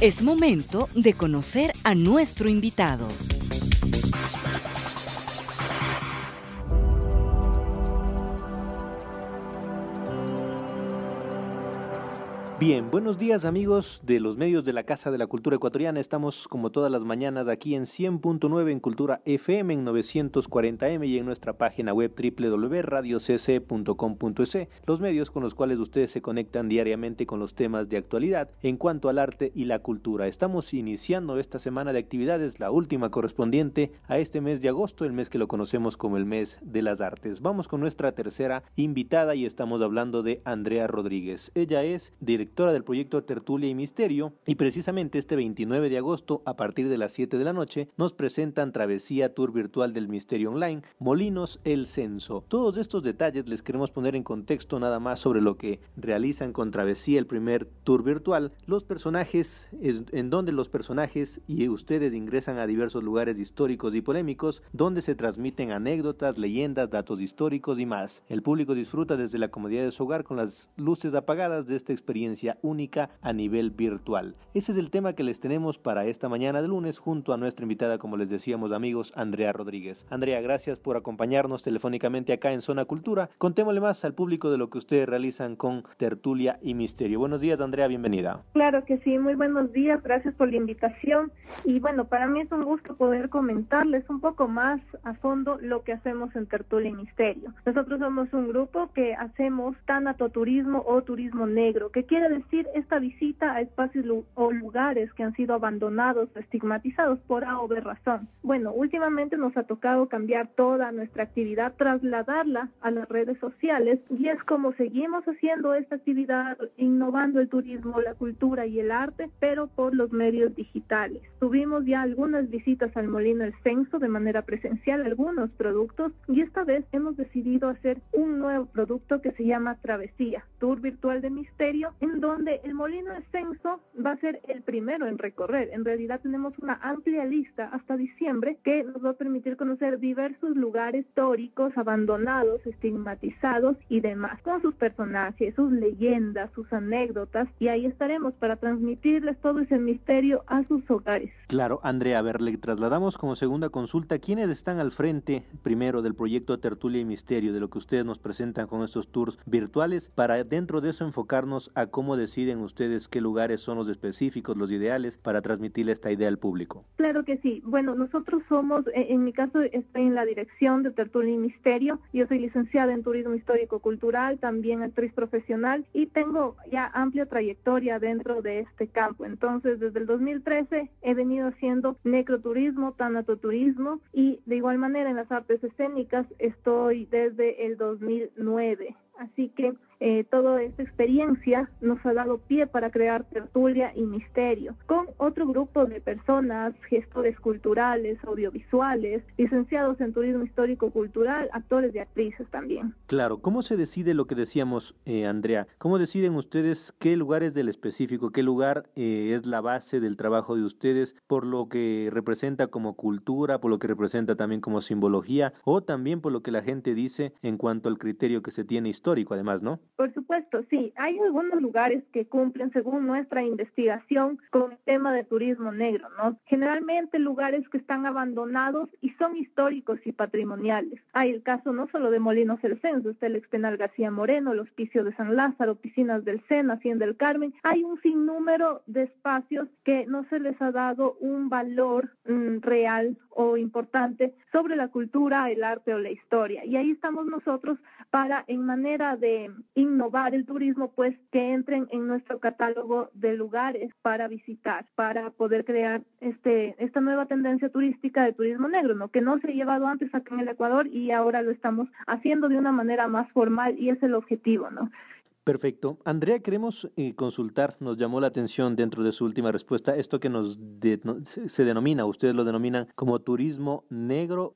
Es momento de conocer a nuestro invitado. Bien, buenos días amigos de los medios de la Casa de la Cultura Ecuatoriana. Estamos como todas las mañanas aquí en 100.9 en Cultura FM, en 940M y en nuestra página web www.radiocc.com.es, los medios con los cuales ustedes se conectan diariamente con los temas de actualidad en cuanto al arte y la cultura. Estamos iniciando esta semana de actividades, la última correspondiente a este mes de agosto, el mes que lo conocemos como el mes de las artes. Vamos con nuestra tercera invitada y estamos hablando de Andrea Rodríguez. Ella es directora del proyecto Tertulia y Misterio, y precisamente este 29 de agosto, a partir de las 7 de la noche, nos presentan Travesía Tour Virtual del Misterio Online, Molinos El Censo. Todos estos detalles les queremos poner en contexto nada más sobre lo que realizan con Travesía, el primer tour virtual, los personajes, en donde los personajes y ustedes ingresan a diversos lugares históricos y polémicos, donde se transmiten anécdotas, leyendas, datos históricos y más. El público disfruta desde la comodidad de su hogar con las luces apagadas de esta experiencia única a nivel virtual. Ese es el tema que les tenemos para esta mañana de lunes junto a nuestra invitada, como les decíamos amigos, Andrea Rodríguez. Andrea, gracias por acompañarnos telefónicamente acá en Zona Cultura. Contémosle más al público de lo que ustedes realizan con Tertulia y Misterio. Buenos días, Andrea, bienvenida. Claro que sí, muy buenos días, gracias por la invitación. Y bueno, para mí es un gusto poder comentarles un poco más a fondo lo que hacemos en Tertulia y Misterio. Nosotros somos un grupo que hacemos tanatoturismo o turismo negro, que quiere decir esta visita a espacios o lugares que han sido abandonados o estigmatizados por A o B razón. Bueno, últimamente nos ha tocado cambiar toda nuestra actividad, trasladarla a las redes sociales, y es como seguimos haciendo esta actividad, innovando el turismo, la cultura y el arte, pero por los medios digitales. Tuvimos ya algunas visitas al Molino El Censo de manera presencial, algunos productos, y esta vez hemos decidido hacer un nuevo producto que se llama Travesía, Tour Virtual de Misterio, en donde el Molino El Censo va a ser el primero en recorrer. En realidad tenemos una amplia lista hasta diciembre que nos va a permitir conocer diversos lugares históricos, abandonados, estigmatizados y demás, con sus personajes, sus leyendas, sus anécdotas, y ahí estaremos para transmitirles todo ese misterio a sus hogares. Claro, Andrea, a ver, le trasladamos como segunda consulta, ¿quiénes están al frente primero del proyecto Tertulia y Misterio, de lo que ustedes nos presentan con estos tours virtuales, para dentro de eso enfocarnos a cómo deciden ustedes qué lugares son los específicos, los ideales para transmitirle esta idea al público? Claro que sí. Bueno, nosotros somos, en mi caso estoy en la dirección de Tertulia y Misterio. Yo soy licenciada en Turismo Histórico Cultural, también actriz profesional, y tengo ya amplia trayectoria dentro de este campo. Entonces, desde el 2013 he venido haciendo necroturismo, tanatoturismo, y de igual manera en las artes escénicas estoy desde el 2009. Así que toda esta experiencia nos ha dado pie para crear Tertulia y Misterio, con otro grupo de personas, gestores culturales, audiovisuales, licenciados en Turismo Histórico Cultural, actores y actrices también. Claro, ¿cómo se decide lo que decíamos, Andrea? ¿Cómo deciden ustedes qué lugar es del específico, qué lugar es la base del trabajo de ustedes, por lo que representa como cultura, por lo que representa también como simbología, o también por lo que la gente dice en cuanto al criterio que se tiene histórico, además, ¿no? Por supuesto, sí. Hay algunos lugares que cumplen, según nuestra investigación, con el tema de turismo negro, ¿no? Generalmente lugares que están abandonados y son históricos y patrimoniales. Hay el caso no solo de Molinos El Censo, está el Expenal García Moreno, el Hospicio de San Lázaro, Piscinas del Sena, Hacienda del Carmen. Hay un sinnúmero de espacios que no se les ha dado un valor real o importante sobre la cultura, el arte o la historia. Y ahí estamos nosotros para, en manera de innovar el turismo, pues que entren en nuestro catálogo de lugares para visitar, para poder crear esta nueva tendencia turística de turismo negro, ¿no? Que no se ha llevado antes acá en el Ecuador y ahora lo estamos haciendo de una manera más formal, y es el objetivo, ¿no? Perfecto. Andrea, queremos consultar, nos llamó la atención dentro de su última respuesta, esto que se denomina, ustedes lo denominan como turismo negro,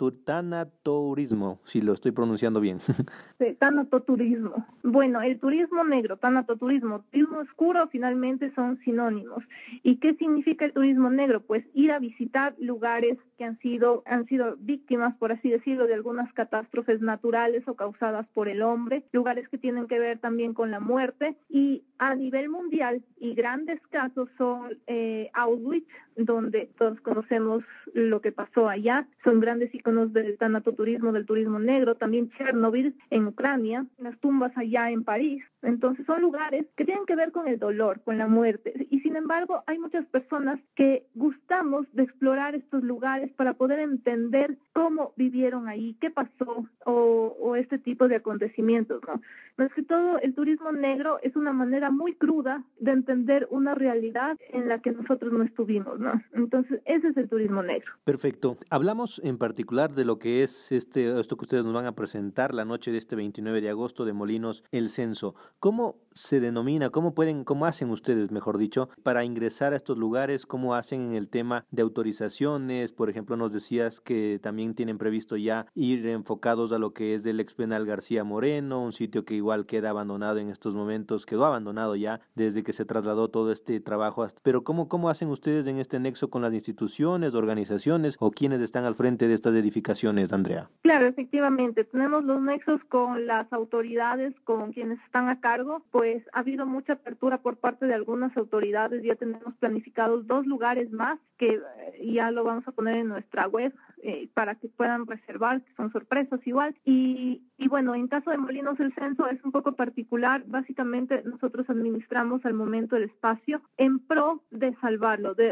tanatoturismo, si lo estoy pronunciando bien. Sí, tanatoturismo. Bueno, el turismo negro, tanatoturismo, turismo oscuro, finalmente son sinónimos. ¿Y qué significa el turismo negro? Pues ir a visitar lugares que han sido víctimas, por así decirlo, de algunas catástrofes naturales o causadas por el hombre, lugares que tienen que ver también también con la muerte, y a nivel mundial y grandes casos son Auschwitz, donde todos conocemos lo que pasó allá, son grandes iconos del tanatoturismo, del turismo negro, también Chernobyl en Ucrania, las tumbas allá en París. Entonces son lugares que tienen que ver con el dolor, con la muerte, y sin embargo hay muchas personas que gustamos de explorar estos lugares para poder entender cómo vivieron ahí, qué pasó o este tipo de acontecimientos, ¿no? Más que todo, el turismo negro es una manera muy cruda de entender una realidad en la que nosotros no estuvimos, ¿no? Entonces, ese es el turismo negro. Perfecto. Hablamos en particular de lo que es esto que ustedes nos van a presentar la noche de este 29 de agosto de Molinos, el censo. ¿Cómo se denomina, cómo hacen ustedes, mejor dicho, para ingresar a estos lugares? ¿Cómo hacen en el tema de autorizaciones? Por ejemplo, nos decías que también tienen previsto ya ir enfocados a lo que es del expenal García Moreno, un sitio que igual queda abandonado en estos momentos, quedó abandonado ya desde que se trasladó todo este trabajo. Pero ¿cómo hacen ustedes en este nexo con las instituciones, organizaciones o quienes están al frente de estas edificaciones, Andrea? Claro, efectivamente, tenemos los nexos con las autoridades, con quienes están a cargo, pues ha habido mucha apertura por parte de algunas autoridades, ya tenemos planificados 2 lugares más que ya lo vamos a poner en nuestra web para que puedan reservar, que son sorpresas igual, y bueno, en caso de Molinos el censo es un poco particular, básicamente nosotros administramos al momento el espacio en pro de salvarlo, de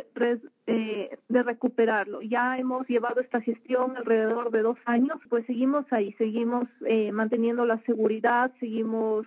recuperarlo. Ya hemos llevado esta gestión alrededor de 2 años, pues seguimos ahí, seguimos manteniendo la seguridad, seguimos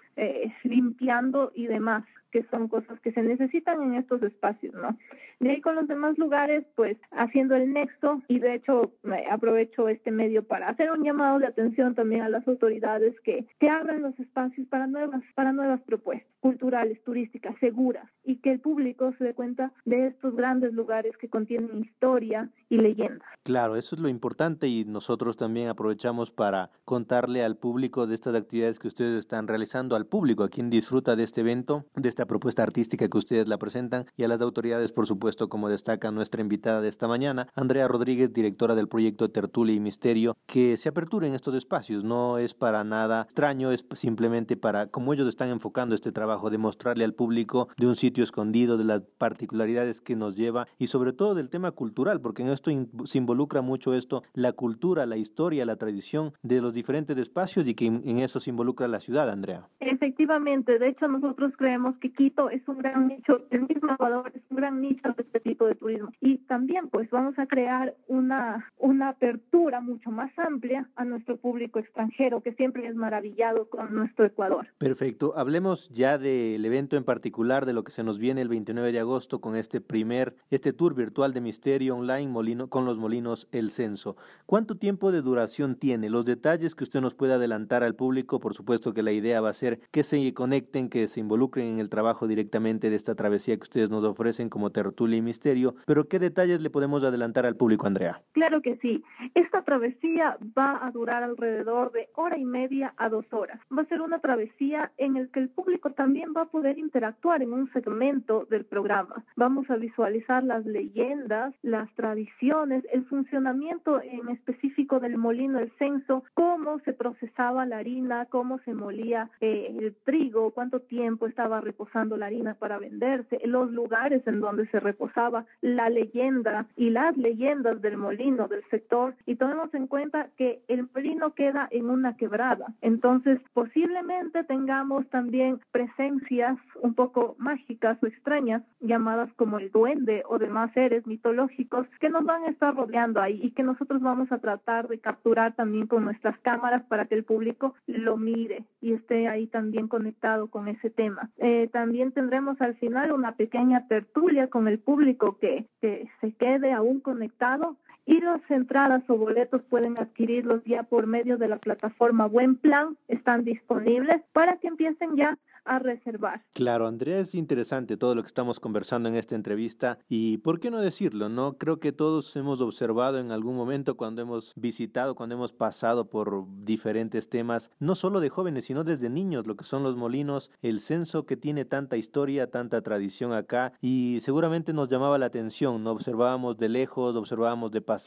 limpiando y demás, que son cosas que se necesitan en estos espacios, ¿no? De ahí con los demás lugares, pues haciendo el nexo, y de hecho aprovecho este medio para hacer un llamado de atención también a las autoridades que abran los espacios para nuevas propuestas culturales, turísticas, seguras, y que el público se dé cuenta de estos grandes lugares que contienen historia y leyendas. Claro, eso es lo importante, y nosotros también aprovechamos para contarle al público de estas actividades que ustedes están realizando, al público, a quien disfruta de este evento, de esta propuesta artística que ustedes la presentan, y a las autoridades, por supuesto, como destaca nuestra invitada de esta mañana, Andrea Rodríguez, directora del proyecto Tertulia y Misterio, que se aperturen estos espacios. No es para nada extraño, es simplemente para, como ellos están enfocando este trabajo, de mostrarle al público de un sitio escondido, de las particularidades que nos lleva, y sobre todo del tema cultural, porque en esto se involucra mucho la cultura, la historia, la tradición de los diferentes espacios, y que en eso se involucra la ciudad, Andrea. Efectivamente, de hecho nosotros creemos que Quito es un gran nicho, el mismo Ecuador es un gran nicho de este tipo de turismo, y también pues vamos a crear una apertura mucho más amplia a nuestro público extranjero, que siempre es maravillado con nuestro Ecuador. Perfecto, hablemos ya del evento en particular, de lo que se nos viene el 29 de agosto con este tour virtual de misterio online con los Molinos el Censo. ¿Cuánto tiempo de duración tiene? Los detalles que usted nos puede adelantar al público. Por supuesto que la idea va a ser que se conecten, que se involucren en el trabajo directamente de esta travesía que ustedes nos ofrecen como Tertulia y Misterio, pero ¿qué detalles le podemos adelantar al público, Andrea? Claro que sí. Esta travesía va a durar alrededor de 1:30 a 2 horas. Va a ser una travesía en la que el público también va a poder interactuar en un segmento del programa. Vamos a visualizar las leyendas, las tradiciones, el funcionamiento en específico del molino del censo, cómo se procesaba la harina, cómo se molía el trigo, cuánto tiempo estaba reposando la harina para venderse, los lugares en donde se reposaba, la leyenda y las leyendas del molino del sector, y tomemos en cuenta que el molino queda en una quebrada, entonces posiblemente tengamos también presencias un poco mágicas o extrañas, llamadas como el duende o demás seres mitológicos que nos van a estar rodeando ahí, y que nosotros vamos a tratar de capturar también con nuestras cámaras para que el público lo mire y esté ahí también conectado con ese tema. También tendremos al final una pequeña tertulia con el público que se quede aún conectado, y las entradas o boletos pueden adquirirlos ya por medio de la plataforma Buen Plan, están disponibles para que empiecen ya a reservar. Claro, Andrea, es interesante todo lo que estamos conversando en esta entrevista, y por qué no decirlo, ¿no? Creo que todos hemos observado en algún momento cuando hemos visitado, cuando hemos pasado por diferentes temas, no solo de jóvenes, sino desde niños, lo que son los molinos, el censo que tiene tanta historia, tanta tradición acá, y seguramente nos llamaba la atención, ¿no? Observábamos de lejos, observábamos de pasada,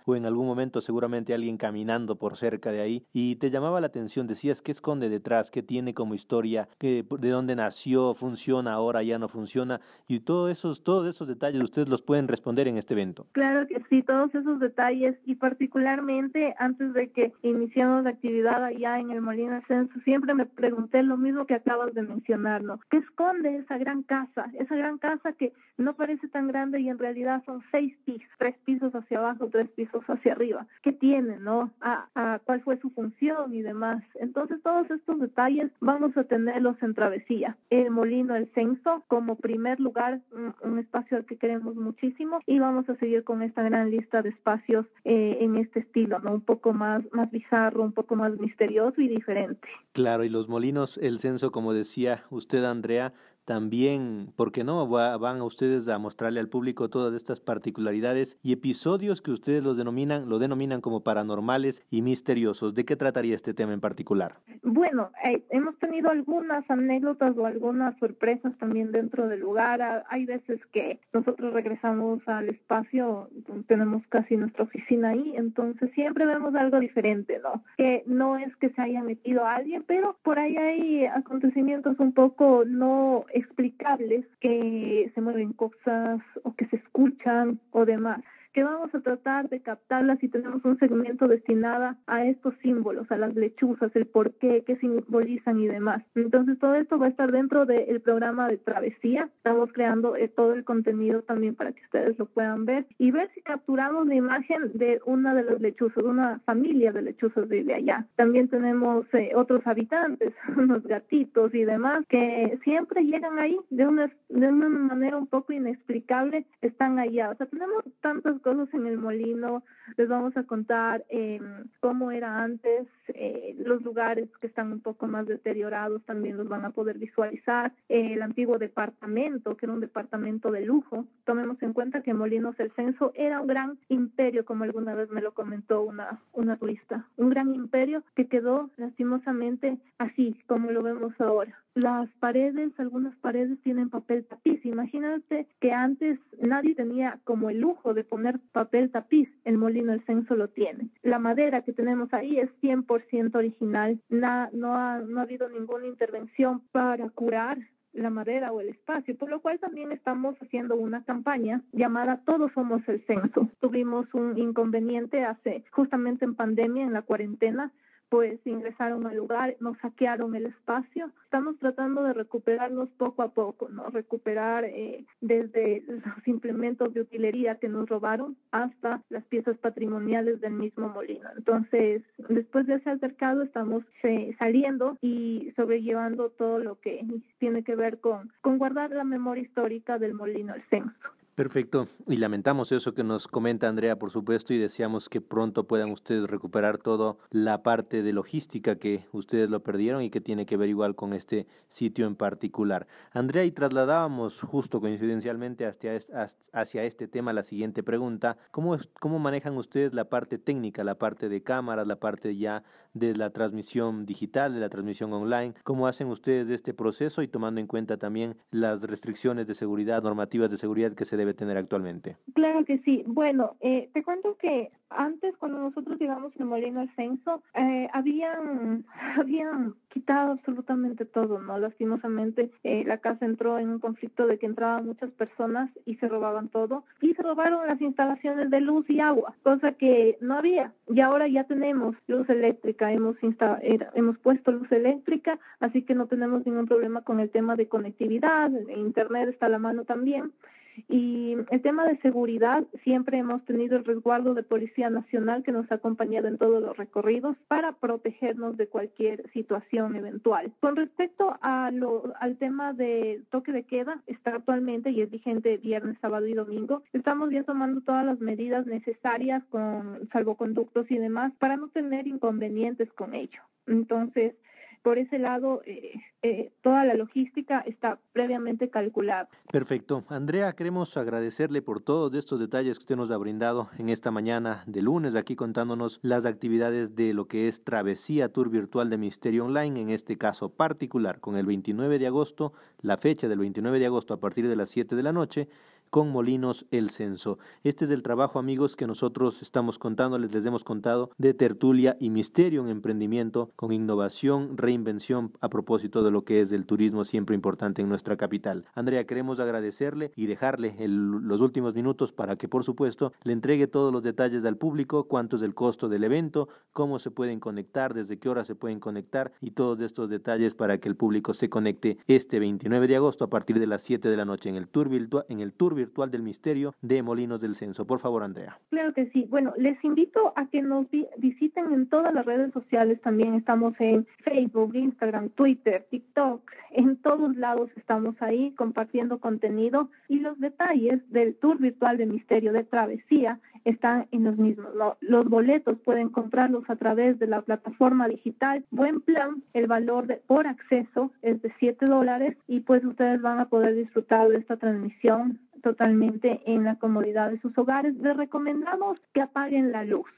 o en algún momento seguramente alguien caminando por cerca de ahí y te llamaba la atención, decías qué esconde detrás, qué tiene como historia, de dónde nació, funciona ahora, ya no funciona, y todos esos detalles ustedes los pueden responder en este evento. Claro que sí, todos esos detalles, y particularmente antes de que iniciemos la actividad allá en el Molino del Censo, siempre me pregunté lo mismo que acabas de mencionar, ¿no? ¿Qué esconde esa gran casa que no parece tan grande y en realidad son 6 pisos, 3 pisos hacia abajo, 3 pisos hacia arriba? ¿Qué tiene, no? ¿Cuál fue su función y demás? Entonces todos estos detalles vamos a tenerlos en Travesía. El Molino del Censo como primer lugar, un espacio al que queremos muchísimo, y vamos a seguir con esta gran lista de espacios en este estilo, ¿no? Un poco más bizarro, un poco más misterioso y diferente. Claro, y los molinos, el censo, como decía usted, Andrea, también, ¿por qué no? Van a ustedes a mostrarle al público todas estas particularidades y episodios que ustedes lo denominan como paranormales y misteriosos. ¿De qué trataría este tema en particular? Bueno, hemos tenido algunas anécdotas o algunas sorpresas también dentro del lugar. Hay veces que nosotros regresamos al espacio, tenemos casi nuestra oficina ahí, entonces siempre vemos algo diferente, ¿no? Que no es que se haya metido a alguien, pero por ahí hay acontecimientos un poco no explicables, que se mueven cosas o que se escuchan o demás, que vamos a tratar de captarlas, y tenemos un segmento destinado a estos símbolos, a las lechuzas, el porqué, qué simbolizan y demás. Entonces todo esto va a estar dentro del programa de Travesía. Estamos creando todo el contenido también para que ustedes lo puedan ver y ver si capturamos la imagen de una de las lechuzas, una familia de lechuzas de allá. También tenemos otros habitantes, unos gatitos y demás, que siempre llegan ahí de una manera un poco inexplicable, están allá. O sea, tenemos tantas cosas en el molino. Les vamos a contar cómo era antes, los lugares que están un poco más deteriorados también los van a poder visualizar, el antiguo departamento, que era un departamento de lujo. Tomemos en cuenta que Molinos del Censo era un gran imperio, como alguna vez me lo comentó una turista, un gran imperio que quedó lastimosamente así como lo vemos ahora. Las paredes, algunas paredes tienen papel tapiz. Imagínate que antes nadie tenía como el lujo de poner papel tapiz. El Molino del Censo lo tiene. La madera que tenemos ahí es 100% original. No ha habido ninguna intervención para curar la madera o el espacio, por lo cual también estamos haciendo una campaña llamada Todos Somos el Censo. Tuvimos un inconveniente justamente en pandemia, en la cuarentena, pues ingresaron al lugar, nos saquearon el espacio. Estamos tratando de recuperarnos poco a poco, ¿no? Recuperar desde los implementos de utilería que nos robaron hasta las piezas patrimoniales del mismo molino. Entonces, después de ese altercado estamos saliendo y sobrellevando todo lo que tiene que ver con guardar la memoria histórica del Molino del Censo. Perfecto, y lamentamos eso que nos comenta Andrea, por supuesto, y deseamos que pronto puedan ustedes recuperar toda la parte de logística que ustedes lo perdieron y que tiene que ver igual con este sitio en particular. Andrea, y trasladábamos justo coincidencialmente hacia este tema la siguiente pregunta: ¿cómo manejan ustedes la parte técnica, la parte de cámaras, la parte ya de la transmisión digital, de la transmisión online? ¿Cómo hacen ustedes este proceso y tomando en cuenta también las restricciones de seguridad, normativas de seguridad que se debe tener actualmente? Claro que sí. Bueno, te cuento que antes, cuando nosotros llegamos al Molino del Censo, habían quitado absolutamente todo, ¿no? Lastimosamente, la casa entró en un conflicto de que entraban muchas personas y se robaban todo, y se robaron las instalaciones de luz y agua, cosa que no había, y ahora ya tenemos luz eléctrica, hemos puesto luz eléctrica, así que no tenemos ningún problema con el tema de conectividad, internet está a la mano también. Y el tema de seguridad, siempre hemos tenido el resguardo de Policía Nacional que nos ha acompañado en todos los recorridos para protegernos de cualquier situación eventual. Con respecto al tema de toque de queda, está actualmente y es vigente viernes, sábado y domingo. Estamos ya tomando todas las medidas necesarias con salvoconductos y demás para no tener inconvenientes con ello. Entonces, por ese lado, toda la logística está previamente calculada. Perfecto. Andrea, queremos agradecerle por todos estos detalles que usted nos ha brindado en esta mañana de lunes, aquí contándonos las actividades de lo que es Travesía Tour Virtual de Misterio Online, en este caso particular, con el 29 de agosto, la fecha del 29 de agosto a partir de las 7 de la noche, con Molinos El Censo. Este es el trabajo, amigos, que nosotros estamos contándoles, les hemos contado, de Tertulia y Misterio, un emprendimiento con innovación, reinvención a propósito de lo que es el turismo siempre importante en nuestra capital. Andrea, queremos agradecerle y dejarle los últimos minutos para que, por supuesto, le entregue todos los detalles al público, cuánto es el costo del evento, cómo se pueden conectar, desde qué hora se pueden conectar y todos estos detalles para que el público se conecte este 29 de agosto a partir de las 7 de la noche en el tour virtual del Misterio de Molinos del Censo. Por favor, Andrea. Claro que sí. Bueno, les invito a que nos visiten en todas las redes sociales. También estamos en Facebook, Instagram, Twitter, TikTok. En todos lados estamos ahí compartiendo contenido y los detalles del tour virtual de Misterio de Travesía están en los mismos. Los boletos pueden comprarlos a través de la plataforma digital Buen Plan. El valor por acceso es de $7 y pues ustedes van a poder disfrutar de esta transmisión totalmente en la comodidad de sus hogares. Les recomendamos que apaguen la luz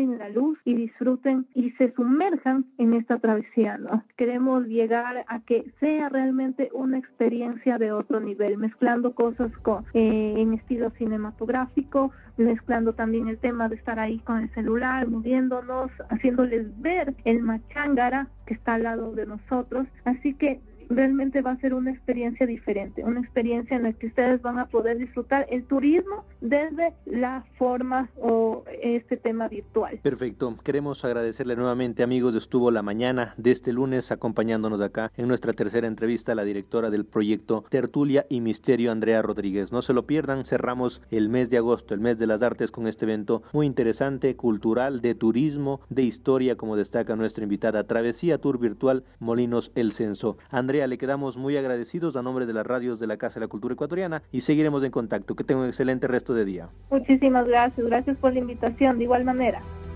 y disfruten y se sumerjan en esta travesía, ¿no? Queremos llegar a que sea realmente una experiencia de otro nivel, mezclando cosas en estilo cinematográfico, mezclando también el tema de estar ahí con el celular, moviéndonos, haciéndoles ver el Machángara que está al lado de nosotros. Así que realmente va a ser una experiencia diferente, una experiencia en la que ustedes van a poder disfrutar el turismo desde la forma o este tema virtual. Perfecto. Queremos agradecerle nuevamente, amigos. Estuvo la mañana de este lunes acompañándonos acá en nuestra tercera entrevista la directora del proyecto Tertulia y Misterio, Andrea Rodríguez. No se lo pierdan, cerramos el mes de agosto, el mes de las artes, con este evento muy interesante, cultural, de turismo, de historia, como destaca nuestra invitada. Travesía Tour Virtual Molinos El Censo. Andrea, le quedamos muy agradecidos a nombre de las radios de la Casa de la Cultura Ecuatoriana y seguiremos en contacto. Que tenga un excelente resto de día. Muchísimas gracias por la invitación, de igual manera.